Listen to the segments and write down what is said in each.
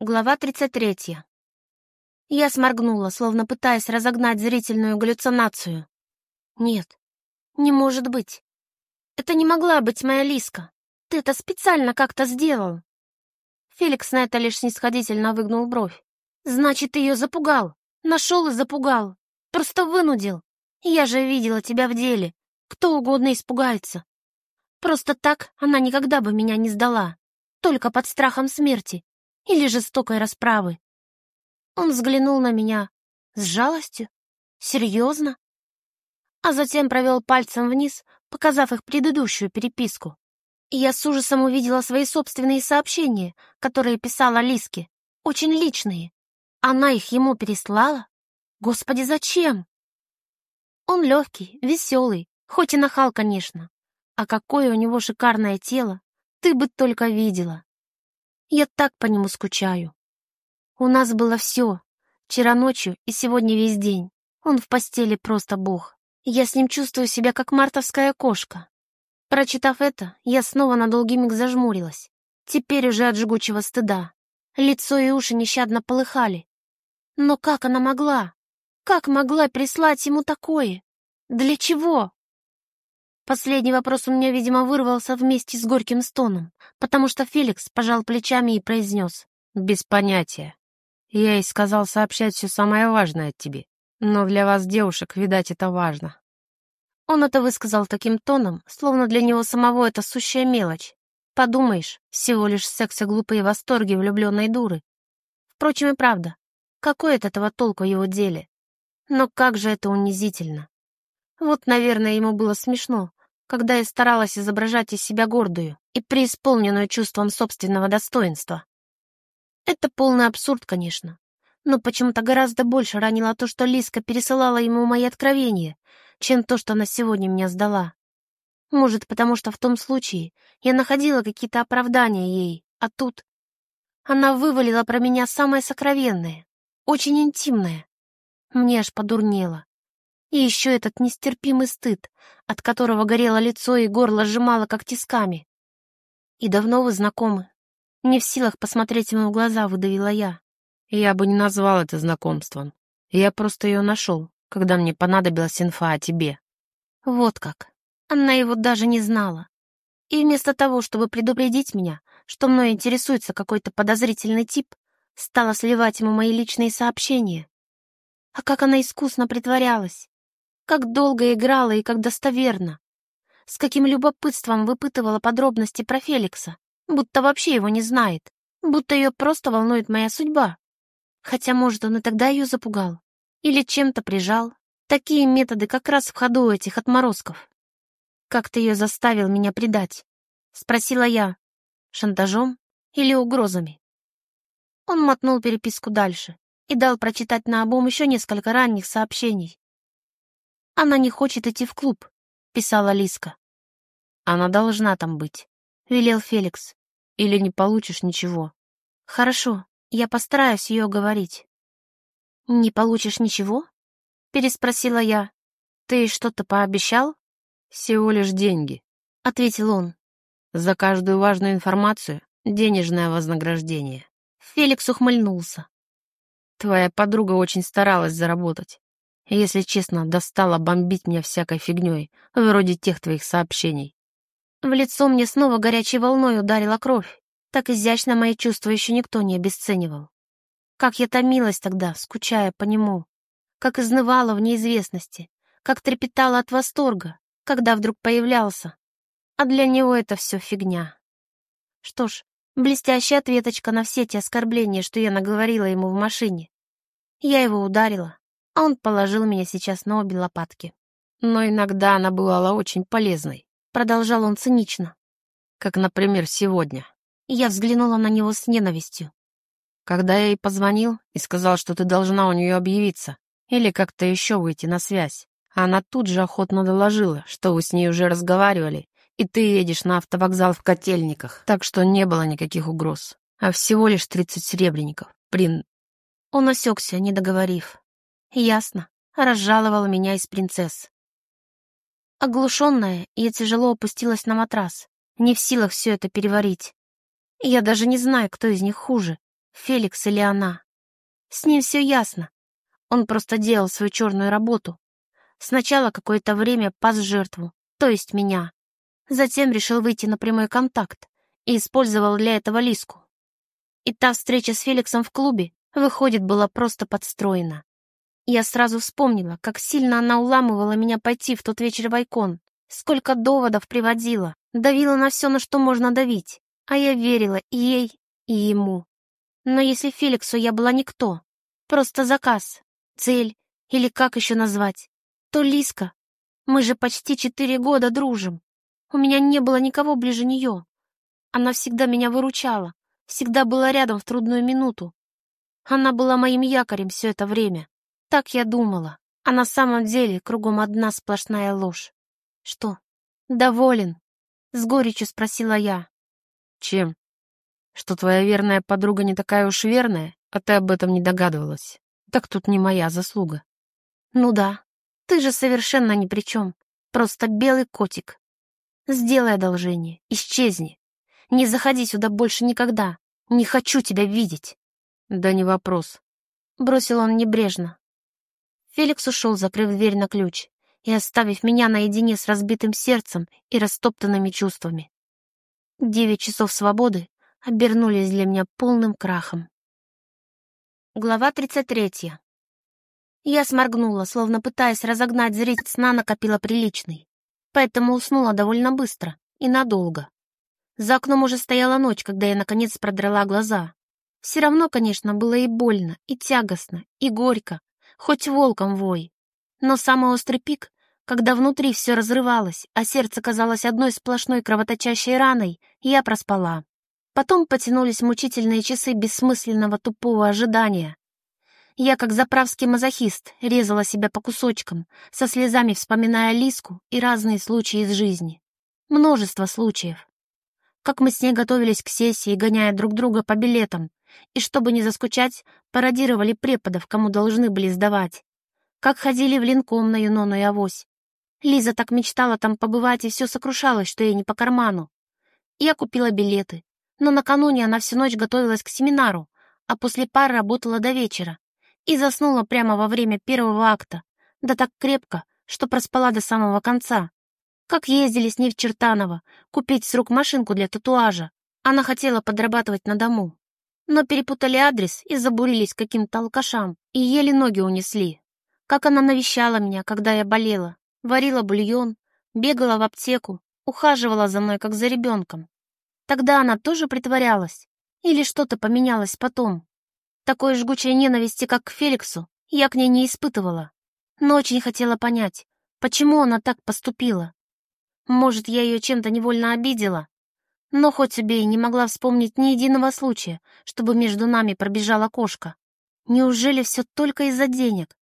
Глава 33. Я сморгнула, словно пытаясь разогнать зрительную галлюцинацию. Нет, не может быть. Это не могла быть моя Лиска. Ты это специально как-то сделал. Феликс на это лишь снисходительно выгнул бровь. Значит, ты ее запугал. Нашел и запугал. Просто вынудил. Я же видела тебя в деле. Кто угодно испугается. Просто так она никогда бы меня не сдала. Только под страхом смерти. Или жестокой расправы. Он взглянул на меня с жалостью, серьезно, а затем провел пальцем вниз, показав их предыдущую переписку. И я с ужасом увидела свои собственные сообщения, которые писала Лиске, очень личные. Она их ему переслала? Господи, зачем? Он легкий, веселый, хоть и нахал, конечно. А какое у него шикарное тело, ты бы только видела. Я так по нему скучаю. У нас было все. Вчера ночью и сегодня весь день. Он в постели просто бог. Я с ним чувствую себя как мартовская кошка. Прочитав это, я снова на долгий миг зажмурилась. Теперь уже от жгучего стыда. Лицо и уши нещадно полыхали. Но как она могла? Как могла прислать ему такое? Для чего? Последний вопрос у меня, видимо, вырвался вместе с горьким стоном, потому что Феликс пожал плечами и произнес: «Без понятия. Я ей сказал сообщать все самое важное от тебе. Но для вас, девушек, видать, это важно». Он это высказал таким тоном, словно для него самого это сущая мелочь. Подумаешь, всего лишь секс и глупые восторги влюбленной дуры. Впрочем, и правда, какой от этого толку в его деле? Но как же это унизительно. Вот, наверное, ему было смешно, когда я старалась изображать из себя гордую и преисполненную чувством собственного достоинства. Это полный абсурд, конечно, но почему-то гораздо больше ранило то, что Лиска пересылала ему мои откровения, чем то, что она сегодня меня сдала. Может, потому что в том случае я находила какие-то оправдания ей, а тут она вывалила про меня самое сокровенное, очень интимное. Мне аж подурнело. И еще этот нестерпимый стыд, от которого горело лицо и горло сжимало как тисками. «И давно вы знакомы?» Не в силах посмотреть ему в глаза, выдавила я. Я бы не назвал это знакомством. Я просто ее нашел, когда мне понадобилась инфа о тебе. Вот как. Она его даже не знала. И вместо того, чтобы предупредить меня, что мной интересуется какой-то подозрительный тип, стала сливать ему мои личные сообщения. А как она искусно притворялась. Как долго играла и как достоверно. С каким любопытством выпытывала подробности про Феликса, будто вообще его не знает, будто ее просто волнует моя судьба. Хотя, может, он и тогда ее запугал. Или чем-то прижал. Такие методы как раз в ходу у этих отморозков. «Как ты ее заставил меня предать?» — спросила я. «Шантажом или угрозами?» Он мотнул переписку дальше и дал прочитать наобум еще несколько ранних сообщений. «Она не хочет идти в клуб», — писала Лиска. «Она должна там быть», — велел Феликс. «Или не получишь ничего». «Хорошо, я постараюсь ее уговорить». «Не получишь ничего?» — переспросила я. «Ты что-то пообещал?» «Всего лишь деньги», — ответил он. «За каждую важную информацию денежное вознаграждение». Феликс ухмыльнулся. «Твоя подруга очень старалась заработать. Если честно, достала бомбить меня всякой фигней, вроде тех твоих сообщений». В лицо мне снова горячей волной ударила кровь. Так изящно мои чувства еще никто не обесценивал. Как я томилась тогда, скучая по нему. Как изнывала в неизвестности. Как трепетала от восторга, когда вдруг появлялся. А для него это все фигня. Что ж, блестящая ответочка на все те оскорбления, что я наговорила ему в машине. Я его ударила, а он положил меня сейчас на обе лопатки. «Но иногда она бывала очень полезной», — продолжал он цинично. «как, например, сегодня». Я взглянула на него с ненавистью. Когда я ей позвонил и сказал, что ты должна у нее объявиться или как-то еще выйти на связь, она тут же охотно доложила, что вы с ней уже разговаривали, и ты едешь на автовокзал в Котельниках, так что не было никаких угроз, а всего лишь 30 серебряников. Он осекся, не договорив. Ясно, разжаловала меня из принцесс. Оглушенная, я тяжело опустилась на матрас, не в силах все это переварить. Я даже не знаю, кто из них хуже, Феликс или она. С ним все ясно. Он просто делал свою черную работу. Сначала какое-то время пас жертву, то есть меня. Затем решил выйти на прямой контакт и использовал для этого Лиску. И та встреча с Феликсом в клубе, выходит, была просто подстроена. Я сразу вспомнила, как сильно она уламывала меня пойти в тот вечер в Айкон, сколько доводов приводила, давила на все, на что можно давить, а я верила и ей, и ему. Но если Феликсу я была никто, просто заказ, цель или как еще назвать, то Лиска, мы же почти 4 года дружим. У меня не было никого ближе нее. Она всегда меня выручала, всегда была рядом в трудную минуту. Она была моим якорем все это время. Так я думала, а на самом деле кругом одна сплошная ложь. Что, доволен? С горечью спросила я. Чем? Что твоя верная подруга не такая уж верная, а ты об этом не догадывалась. Так тут не моя заслуга. Ну да, ты же совершенно ни при чем. Просто белый котик. Сделай одолжение, исчезни. Не заходи сюда больше никогда. Не хочу тебя видеть. Да не вопрос. Бросил он небрежно. Феликс ушел, закрыв дверь на ключ и оставив меня наедине с разбитым сердцем и растоптанными чувствами. 9 часов свободы обернулись для меня полным крахом. Глава 33. Я сморгнула, словно пытаясь разогнать зритель сна, накопила приличный. Поэтому уснула довольно быстро и надолго. За окном уже стояла ночь, когда я наконец продрала глаза. Все равно, конечно, было и больно, и тягостно, и горько, хоть волком вой. Но самый острый пик, когда внутри все разрывалось, а сердце казалось одной сплошной кровоточащей раной, я проспала. Потом потянулись мучительные часы бессмысленного тупого ожидания. Я, как заправский мазохист, резала себя по кусочкам, со слезами вспоминая Лиску и разные случаи из жизни. Множество случаев. Как мы с ней готовились к сессии, гоняя друг друга по билетам, и, чтобы не заскучать, пародировали преподов, кому должны были сдавать. Как ходили в линком на Юнону и Авось. Лиза так мечтала там побывать и все сокрушалась, что ей не по карману. Я купила билеты, но накануне она всю ночь готовилась к семинару, а после пар работала до вечера и заснула прямо во время первого акта, да так крепко, что проспала до самого конца. Как ездили с ней в Чертаново, купить с рук машинку для татуажа. Она хотела подрабатывать на дому. Но перепутали адрес и забурились к каким-то алкашам, и еле ноги унесли. Как она навещала меня, когда я болела, варила бульон, бегала в аптеку, ухаживала за мной, как за ребенком. Тогда она тоже притворялась? Или что-то поменялось потом? Такой жгучей ненависти, как к Феликсу, я к ней не испытывала. Но очень хотела понять, почему она так поступила. Может, я ее чем-то невольно обидела? Но хоть убей, не могла вспомнить ни единого случая, чтобы между нами пробежала кошка. Неужели все только из-за денег?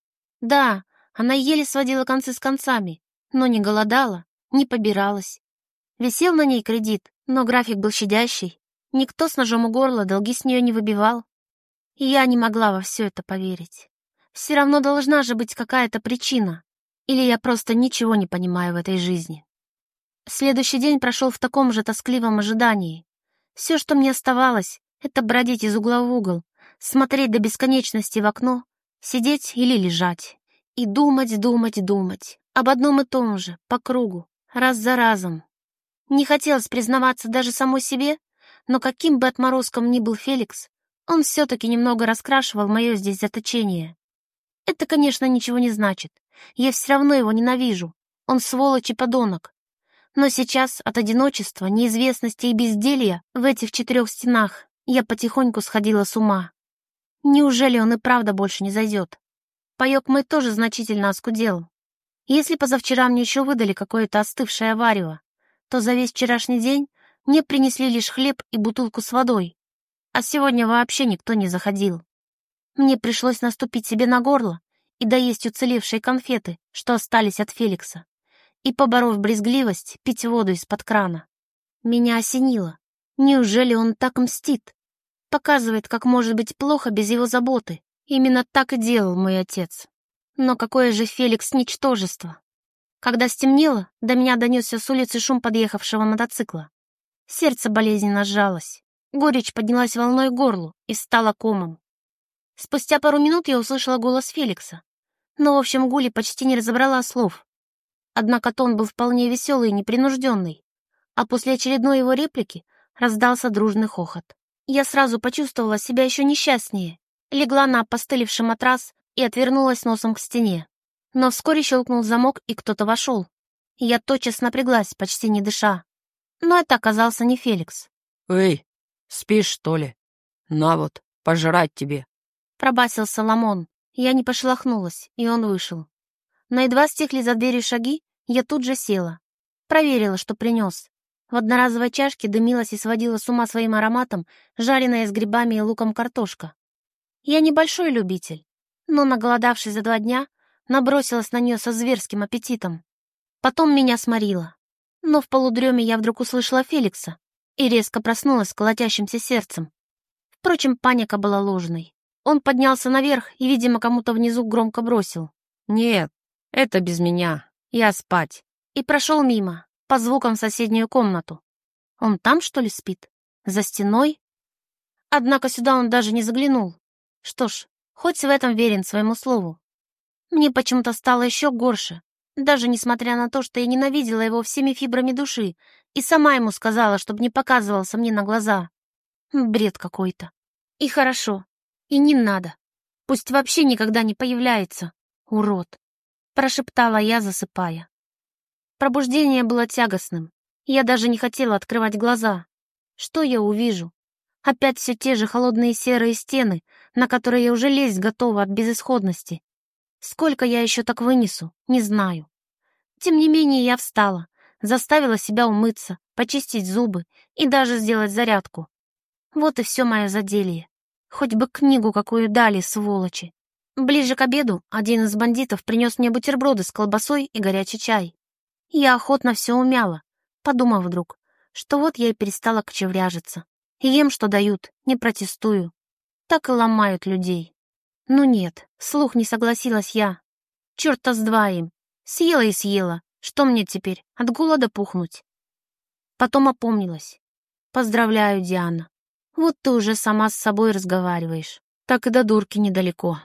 Да, она еле сводила концы с концами, но не голодала, не побиралась. Висел на ней кредит, но график был щадящий. Никто с ножом у горла долги с нее не выбивал. И я не могла во все это поверить. Все равно должна же быть какая-то причина. Или я просто ничего не понимаю в этой жизни. Следующий день прошел в таком же тоскливом ожидании. Все, что мне оставалось, это бродить из угла в угол, смотреть до бесконечности в окно, сидеть или лежать. И думать, думать, думать. Об одном и том же, по кругу, раз за разом. Не хотелось признаваться даже самой себе, но каким бы отморозком ни был Феликс, он все-таки немного раскрашивал мое здесь заточение. Это, конечно, ничего не значит. Я все равно его ненавижу. Он сволочь и подонок. Но сейчас от одиночества, неизвестности и безделья в этих 4 стенах я потихоньку сходила с ума. Неужели он и правда больше не зайдет? Паёк мой тоже значительно оскудел. Если позавчера мне еще выдали какое-то остывшее варево, то за весь вчерашний день мне принесли лишь хлеб и бутылку с водой. А сегодня вообще никто не заходил. Мне пришлось наступить себе на горло и доесть уцелевшие конфеты, что остались от Феликса, и, поборов брезгливость, пить воду из-под крана. Меня осенило. Неужели он так мстит? Показывает, как может быть плохо без его заботы. Именно так и делал мой отец. Но какое же Феликс ничтожество! Когда стемнело, до меня донесся с улицы шум подъехавшего мотоцикла. Сердце болезненно сжалось. Горечь поднялась волной к горлу и стала комом. Спустя пару минут я услышала голос Феликса, но в общем гуле почти не разобрала слов. Однако тон был вполне веселый и непринужденный, а после очередной его реплики раздался дружный хохот. Я сразу почувствовала себя еще несчастнее, легла на опостылевший матрас и отвернулась носом к стене. Но вскоре щелкнул замок, и кто-то вошел. Я тотчас напряглась, почти не дыша. Но это оказался не Феликс. «Эй, спишь, что ли? На вот, пожрать тебе!» Пробасил Соломон. Я не пошелохнулась, и он вышел. Но едва стихли за дверью шаги, я тут же села. Проверила, что принес. В одноразовой чашке дымилась и сводила с ума своим ароматом жареная с грибами и луком картошка. Я небольшой любитель, но, наголодавшись за 2 дня, набросилась на нее со зверским аппетитом. Потом меня сморило. Но в полудреме я вдруг услышала Феликса и резко проснулась с колотящимся сердцем. Впрочем, паника была ложной. Он поднялся наверх и, видимо, кому-то внизу громко бросил: «Нет, это без меня. Я спать». И прошел мимо, по звукам в соседнюю комнату. Он там, что ли, спит? За стеной? Однако сюда он даже не заглянул. Что ж, хоть в этом верен своему слову. Мне почему-то стало еще горше, даже несмотря на то, что я ненавидела его всеми фибрами души и сама ему сказала, чтобы не показывался мне на глаза. Бред какой-то. И хорошо. И не надо. Пусть вообще никогда не появляется. Урод. Прошептала я, засыпая. Пробуждение было тягостным. Я даже не хотела открывать глаза. Что я увижу? Опять все те же холодные серые стены, на которые я уже лезть готова от безысходности. Сколько я еще так вынесу, не знаю. Тем не менее я встала, заставила себя умыться, почистить зубы и даже сделать зарядку. Вот и все мое заделье. Хоть бы книгу какую дали, сволочи. Ближе к обеду один из бандитов принес мне бутерброды с колбасой и горячий чай. Я охотно все умяла, подумав вдруг, что вот я и перестала кочевряжиться. Ем, что дают, не протестую. Так и ломают людей. Ну нет, вслух не согласилась я. Чёрта с два им. Съела и съела. Что мне теперь, от голода пухнуть? Потом опомнилась. Поздравляю, Диана. Вот ты уже сама с собой разговариваешь. Так и до дурки недалеко.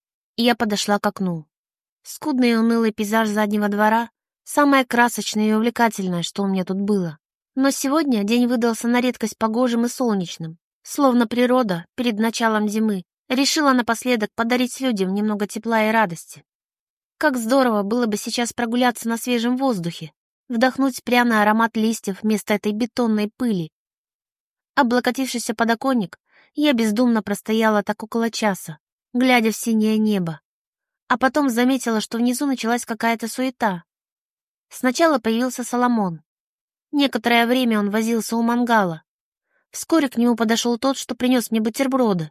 Я подошла к окну. Скудный и унылый пейзаж заднего двора — самое красочное и увлекательное, что у меня тут было. Но сегодня день выдался на редкость погожим и солнечным. Словно природа, перед началом зимы, решила напоследок подарить людям немного тепла и радости. Как здорово было бы сейчас прогуляться на свежем воздухе, вдохнуть пряный аромат листьев вместо этой бетонной пыли. Облокотившись о подоконник, я бездумно простояла так около часа, глядя в синее небо. А потом заметила, что внизу началась какая-то суета. Сначала появился Соломон. Некоторое время он возился у мангала. Вскоре к нему подошел тот, что принес мне бутерброды.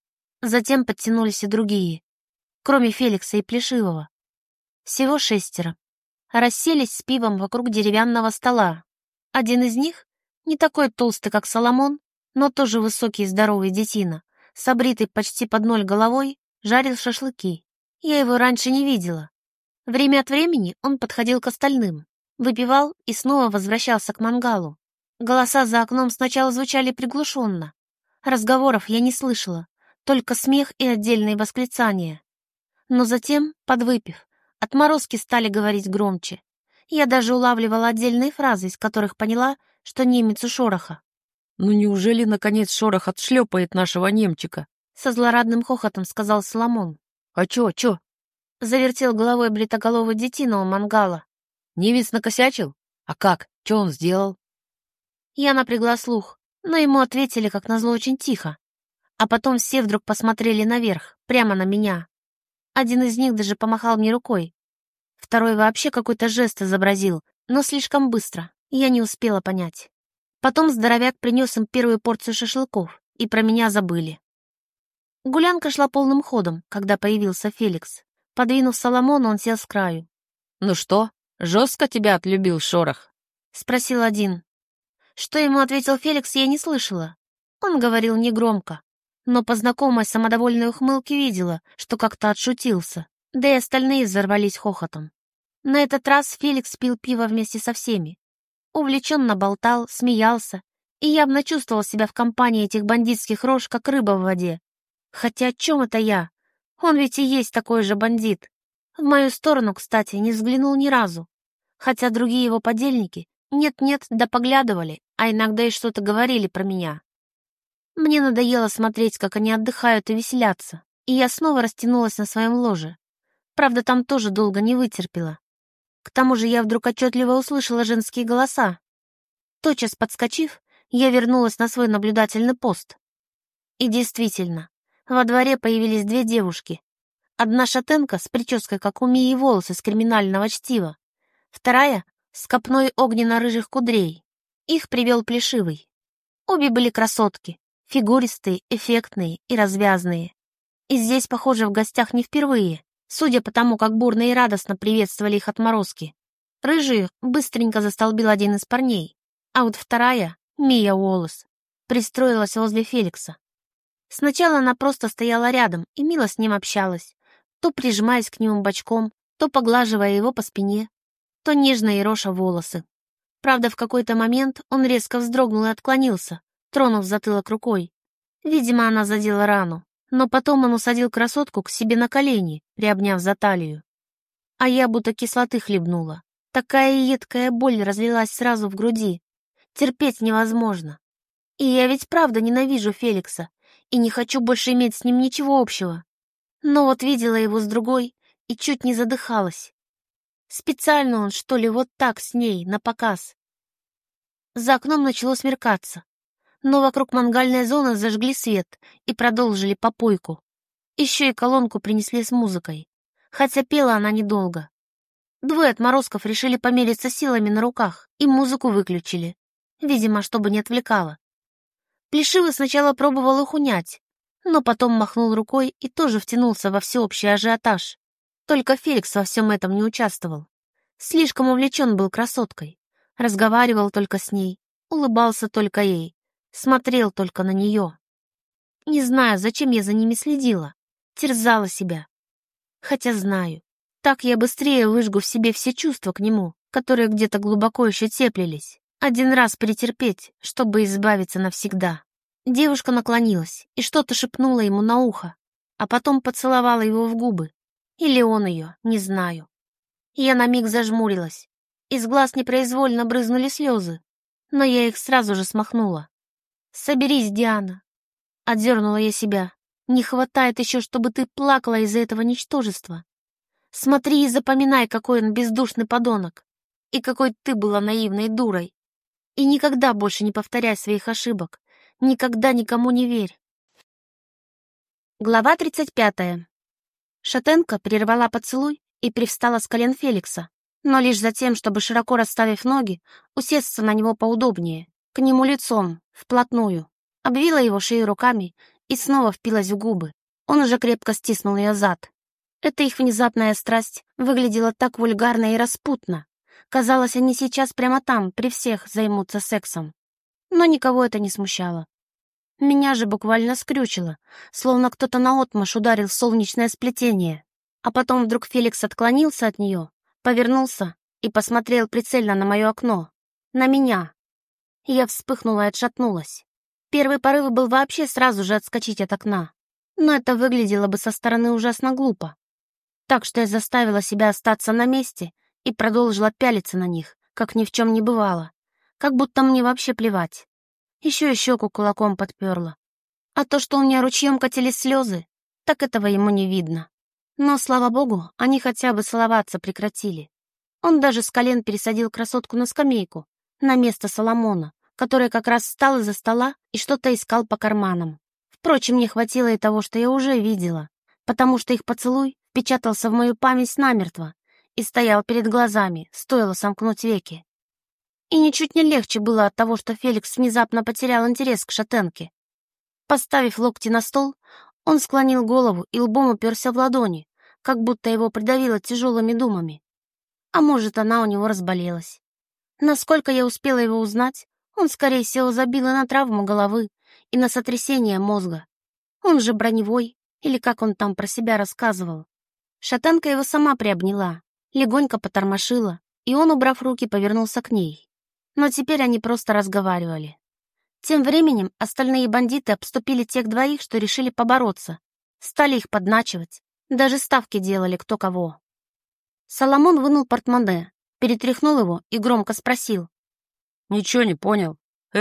Затем подтянулись и другие, кроме Феликса и Плешивого. Всего 6. Расселись с пивом вокруг деревянного стола. Один из них, не такой толстый, как Соломон, но тоже высокий и здоровый детина, с обритой почти под ноль головой, жарил шашлыки. Я его раньше не видела. Время от времени он подходил к остальным, выпивал и снова возвращался к мангалу. Голоса за окном сначала звучали приглушенно. Разговоров я не слышала, только смех и отдельные восклицания. Но затем, подвыпив, отморозки стали говорить громче. Я даже улавливала отдельные фразы, из которых поняла, что немец у Шороха. «Ну неужели, наконец, Шорох отшлепает нашего немчика?» Со злорадным хохотом сказал Соломон. «А чё? Завертел головой бритоголовый детина у мангала. Немец накосячил? А как? Чё он сделал?» Я напрягла слух, но ему ответили, как назло, очень тихо. А потом все вдруг посмотрели наверх, прямо на меня. Один из них даже помахал мне рукой. Второй вообще какой-то жест изобразил, но слишком быстро, я не успела понять. Потом здоровяк принес им первую порцию шашлыков, и про меня забыли. Гулянка шла полным ходом, когда появился Феликс. Подвинув Соломона, он сел с краю. «Ну что, жестко тебя отлюбил Шорох?» — спросил один. Что ему ответил Феликс, я не слышала. Он говорил негромко, но по знакомой самодовольной ухмылке видела, что как-то отшутился, да и остальные взорвались хохотом. На этот раз Феликс пил пиво вместе со всеми. Увлеченно болтал, смеялся и явно чувствовал себя в компании этих бандитских рож, как рыба в воде. Хотя о чем это я? Он ведь и есть такой же бандит. В мою сторону, кстати, не взглянул ни разу. Хотя другие его подельники нет-нет, да поглядывали, а иногда и что-то говорили про меня. Мне надоело смотреть, как они отдыхают и веселятся, и я снова растянулась на своем ложе. Правда, там тоже долго не вытерпела. К тому же я вдруг отчетливо услышала женские голоса. Тотчас подскочив, я вернулась на свой наблюдательный пост. И действительно, во дворе появились две девушки. Одна шатенка с прической, как у Мии, волосы с криминального чтива. Вторая — с копной огненно-рыжих кудрей. Их привел Плешивый. Обе были красотки, фигуристые, эффектные и развязные. И здесь, похоже, в гостях не впервые, судя по тому, как бурно и радостно приветствовали их отморозки. Рыжую быстренько застолбил один из парней, а вот вторая, Мия Уоллес, пристроилась возле Феликса. Сначала она просто стояла рядом и мило с ним общалась, то прижимаясь к нему бочком, то поглаживая его по спине, то нежно ероша волосы. Правда, в какой-то момент он резко вздрогнул и отклонился, тронув затылок рукой. Видимо, она задела рану, но потом он усадил красотку к себе на колени, приобняв за талию. А я будто кислоты хлебнула. Такая едкая боль разлилась сразу в груди. Терпеть невозможно. И я ведь правда ненавижу Феликса и не хочу больше иметь с ним ничего общего. Но вот видела его с другой и чуть не задыхалась. Специально он, что ли, вот так с ней, напоказ. За окном начало смеркаться, но вокруг мангальной зоны зажгли свет и продолжили попойку. Еще и колонку принесли с музыкой, хотя пела она недолго. Двое отморозков решили помериться силами на руках и музыку выключили, видимо, чтобы не отвлекало. Плешивый сначала пробовал их унять, но потом махнул рукой и тоже втянулся во всеобщий ажиотаж. Только Феликс во всем этом не участвовал. Слишком увлечен был красоткой. Разговаривал только с ней, улыбался только ей, смотрел только на нее. Не знаю, зачем я за ними следила, терзала себя. Хотя знаю, так я быстрее выжгу в себе все чувства к нему, которые где-то глубоко еще теплились. Один раз перетерпеть, чтобы избавиться навсегда. Девушка наклонилась и что-то шепнула ему на ухо, а потом поцеловала его в губы. Или он ее, не знаю. Я на миг зажмурилась. Из глаз непроизвольно брызнули слезы, но я их сразу же смахнула. «Соберись, Диана!» Отдернула я себя. «Не хватает еще, чтобы ты плакала из-за этого ничтожества. Смотри и запоминай, какой он бездушный подонок, и какой ты была наивной дурой. И никогда больше не повторяй своих ошибок. Никогда никому не верь». Глава 35. Шатенка прервала поцелуй и привстала с колен Феликса, но лишь за тем, чтобы, широко расставив ноги, усесться на него поудобнее, к нему лицом, вплотную, обвила его шею руками и снова впилась в губы. Он уже крепко стиснул ее зад. Эта их внезапная страсть выглядела так вульгарно и распутно. Казалось, они сейчас прямо там, при всех, займутся сексом. Но никого это не смущало. Меня же буквально скрючило, словно кто-то наотмашь ударил в солнечное сплетение. А потом вдруг Феликс отклонился от нее, повернулся и посмотрел прицельно на мое окно. На меня. Я вспыхнула и отшатнулась. Первый порыв был вообще сразу же отскочить от окна. Но это выглядело бы со стороны ужасно глупо. Так что я заставила себя остаться на месте и продолжила пялиться на них, как ни в чем не бывало. Как будто мне вообще плевать. Еще и щеку кулаком подперла. А то, что у меня ручьем катились слезы, так этого ему не видно. Но, слава богу, они хотя бы целоваться прекратили. Он даже с колен пересадил красотку на скамейку, на место Соломона, который как раз встал из-за стола и что-то искал по карманам. Впрочем, мне хватило и того, что я уже видела, потому что их поцелуй впечатался в мою память намертво и стоял перед глазами, стоило сомкнуть веки. И ничуть не легче было от того, что Феликс внезапно потерял интерес к шатенке. Поставив локти на стол, он склонил голову и лбом уперся в ладони, как будто его придавило тяжелыми думами. А может, она у него разболелась. Насколько я успела его узнать, он, скорее всего, забил и на травму головы, и на сотрясение мозга. Он же броневой, или как он там про себя рассказывал. Шатенка его сама приобняла, легонько потормошила, и он, убрав руки, повернулся к ней. Но теперь они просто разговаривали. Тем временем остальные бандиты обступили тех двоих, что решили побороться. Стали их подначивать. Даже ставки делали кто кого. Соломон вынул портмоне, перетряхнул его и громко спросил. Ничего не понял.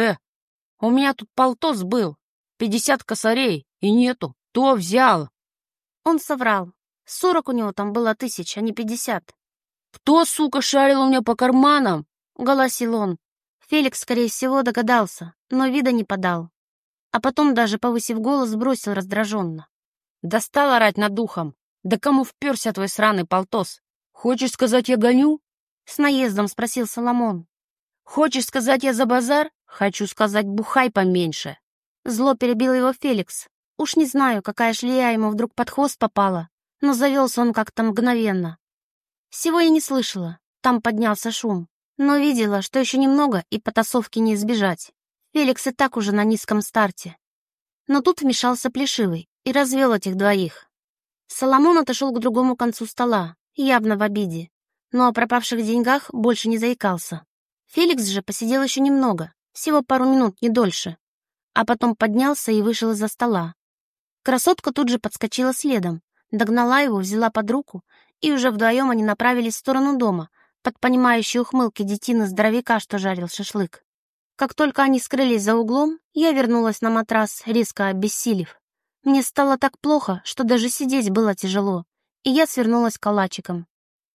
У меня тут полтос был. 50 косарей. И нету. Кто взял? Он соврал. 40 у него там было 1000, а не 50. Кто, сука, шарил у меня по карманам? Голосил он. Феликс, скорее всего, догадался, но вида не подал. А потом, даже повысив голос, бросил раздраженно. Достал орать над духом. Да кому вперся твой сраный полтос? Хочешь сказать, я гоню? С наездом спросил Соломон. Хочешь сказать, я за базар? Хочу сказать, бухай поменьше. Зло перебил его Феликс. Уж не знаю, какая шлея ему вдруг под хвост попала, но завелся он как-то мгновенно. Всего я не слышала, там поднялся шум, но видела, что еще немного и потасовки не избежать. Феликс и так уже на низком старте. Но тут вмешался Плешивый и развел этих двоих. Соломон отошел к другому концу стола, явно в обиде, но о пропавших деньгах больше не заикался. Феликс же посидел еще немного, всего пару минут, не дольше, а потом поднялся и вышел из-за стола. Красотка тут же подскочила следом, догнала его, взяла под руку, и уже вдвоем они направились в сторону дома, под понимающие ухмылки детины-здоровяка, что жарил шашлык. Как только они скрылись за углом, я вернулась на матрас, резко обессилев. Мне стало так плохо, что даже сидеть было тяжело, и я свернулась калачиком.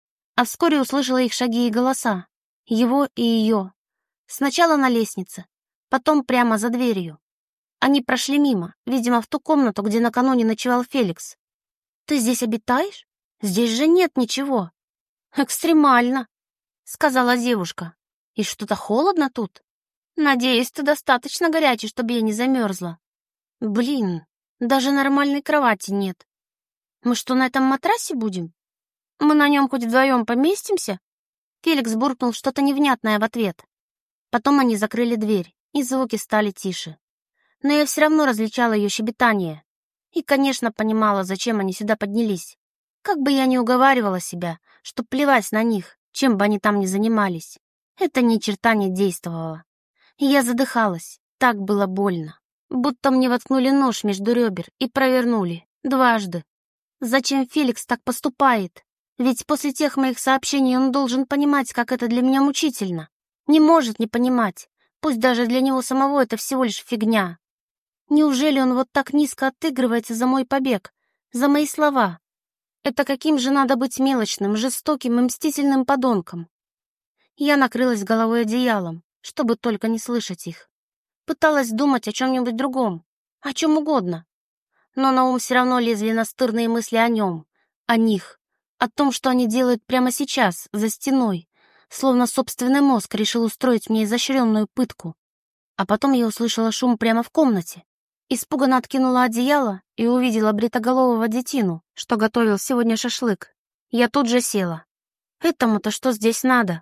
А вскоре услышала их шаги и голоса, его и ее. Сначала на лестнице, потом прямо за дверью. Они прошли мимо, видимо, в ту комнату, где накануне ночевал Феликс. «Ты здесь обитаешь? Здесь же нет ничего». «Экстремально», — сказала девушка. «И что-то холодно тут? Надеюсь, ты достаточно горячий, чтобы я не замерзла». «Блин, даже нормальной кровати нет. Мы что, на этом матрасе будем? Мы на нем хоть вдвоем поместимся?» Феликс буркнул что-то невнятное в ответ. Потом они закрыли дверь, и звуки стали тише. Но я все равно различала ее щебетание. И, конечно, понимала, зачем они сюда поднялись. Как бы я ни уговаривала себя, что плевать на них, чем бы они там ни занимались, это ни черта не действовало. И я задыхалась, так было больно. Будто мне воткнули нож между ребер и провернули. Дважды. Зачем Феликс так поступает? Ведь после тех моих сообщений он должен понимать, как это для меня мучительно. Не может не понимать. Пусть даже для него самого это всего лишь фигня. Неужели он вот так низко отыгрывается за мой побег, за мои слова? Это каким же надо быть мелочным, жестоким и мстительным подонком? Я накрылась головой одеялом, чтобы только не слышать их. Пыталась думать о чем-нибудь другом, о чем угодно. Но на ум все равно лезли настырные мысли о нем, о них, о том, что они делают прямо сейчас, за стеной, словно собственный мозг решил устроить мне изощренную пытку. А потом я услышала шум прямо в комнате. Испуганно откинула одеяло и увидела бритоголового детину, что готовил сегодня шашлык. Я тут же села. Этому-то что здесь надо?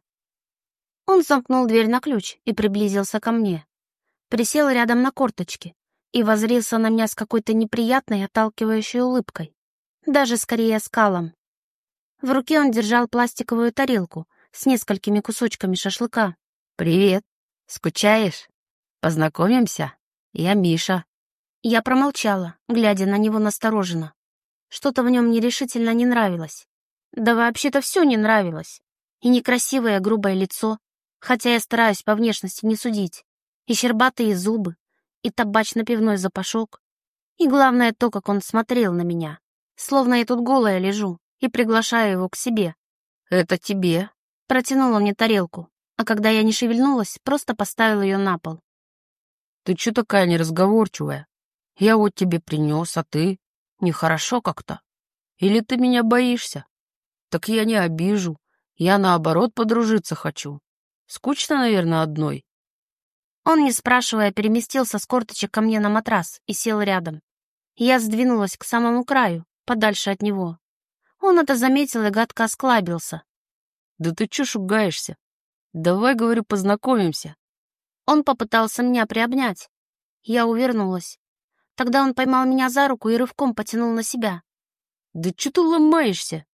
Он замкнул дверь на ключ и приблизился ко мне. Присел рядом на корточки и воззрился на меня с какой-то неприятной, отталкивающей улыбкой. Даже скорее скалом. В руке он держал пластиковую тарелку с несколькими кусочками шашлыка. «Привет. Скучаешь? Познакомимся? Я Миша». Я промолчала, глядя на него настороженно. Что-то в нем нерешительно не нравилось. Да вообще-то все не нравилось. И некрасивое грубое лицо, хотя я стараюсь по внешности не судить, и щербатые зубы, и табачно-пивной запашок. И главное то, как он смотрел на меня, словно я тут голая лежу и приглашаю его к себе. «Это тебе». Протянул он мне тарелку, а когда я не шевельнулась, просто поставил ее на пол. «Ты чё такая неразговорчивая? Я вот тебе принес, а ты? Нехорошо как-то. Или ты меня боишься? Так я не обижу. Я, наоборот, подружиться хочу. Скучно, наверное, одной». Он, не спрашивая, переместился с корточек ко мне на матрас и сел рядом. Я сдвинулась к самому краю, подальше от него. Он это заметил и гадко осклабился. «Да ты чё шугаешься? Давай, говорю, познакомимся». Он попытался меня приобнять. Я увернулась. Тогда он поймал меня за руку и рывком потянул на себя. «Да чё ты ломаешься?»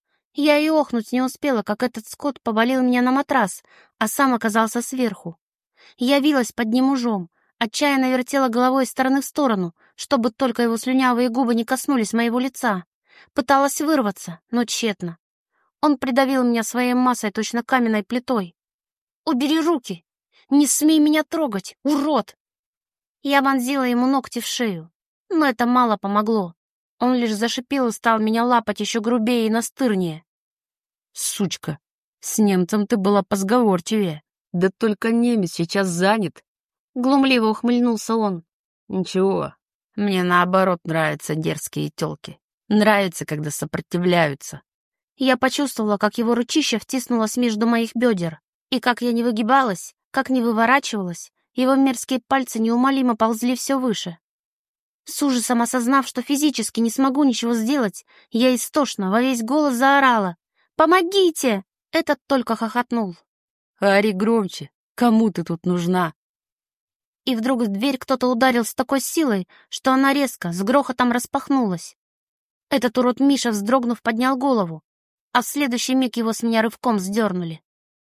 Я и охнуть не успела, как этот скот повалил меня на матрас, а сам оказался сверху. Я вилась под ним ужом, Отчаянно вертела головой из стороны в сторону, чтобы только его слюнявые губы не коснулись моего лица. Пыталась вырваться, но тщетно. Он придавил меня своей массой, точно каменной плитой. «Убери руки! Не смей меня трогать, урод!» Я вонзила ему ногти в шею, но это мало помогло. Он лишь зашипел и стал меня лапать еще грубее и настырнее. «Сучка, с немцем ты была позговорчивее. Да только немец сейчас занят». Глумливо ухмыльнулся он. «Ничего, мне наоборот нравятся дерзкие тёлки. Нравится, когда сопротивляются». Я почувствовала, как его ручище втиснулось между моих бедер, и как я не выгибалась, как не выворачивалась, его мерзкие пальцы неумолимо ползли все выше. С ужасом осознав, что физически не смогу ничего сделать, я истошно во весь голос заорала: «Помогите!» Этот только хохотнул. «Ори громче, кому ты тут нужна?» И вдруг в дверь кто-то ударил с такой силой, что она резко, с грохотом распахнулась. Этот урод Миша, вздрогнув, поднял голову, а в следующий миг его с меня рывком сдернули.